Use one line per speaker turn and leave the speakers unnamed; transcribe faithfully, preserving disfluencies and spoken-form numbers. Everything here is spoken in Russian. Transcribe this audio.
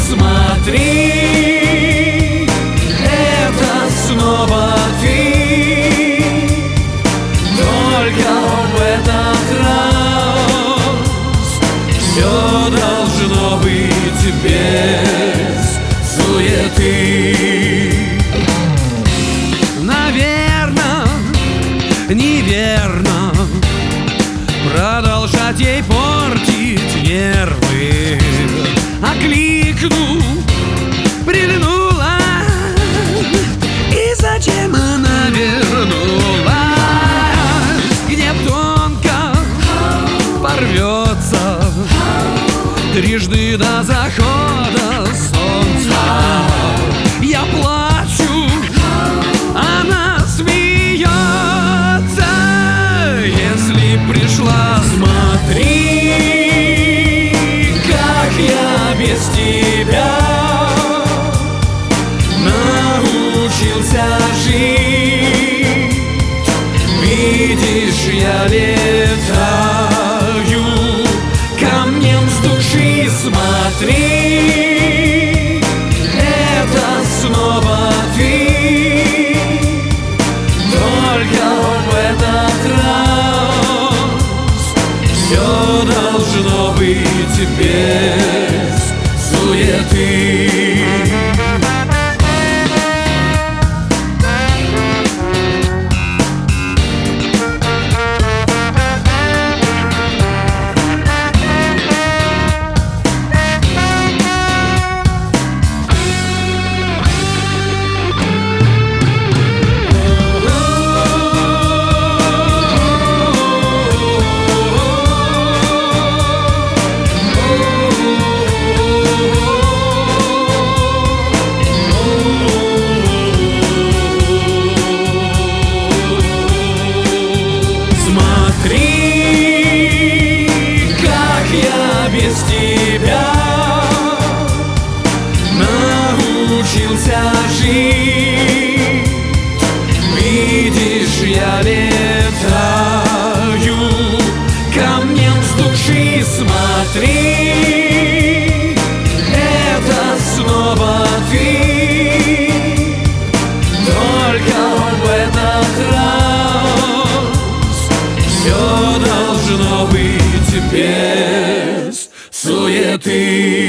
смотри, это снова ты. Только в этот раз все должно быть без суеты.
Наверно, неверно продолжать ей портить нервы. Окликну, прильнула, и зачем она вернулась? Где тонко порвется трижды до захода солнца. Я плачу, она смеется. Если пришла,
смотри, как я без тебя научился жить. Видишь, я летаю камнем с души. Смотри, это снова ты. Только в этот раз все должно быть без суеты. Без тебя научился жить. Видишь, я летаю камнем с души. Смотри, это снова ты. Только в этот раз все должно быть без суеты.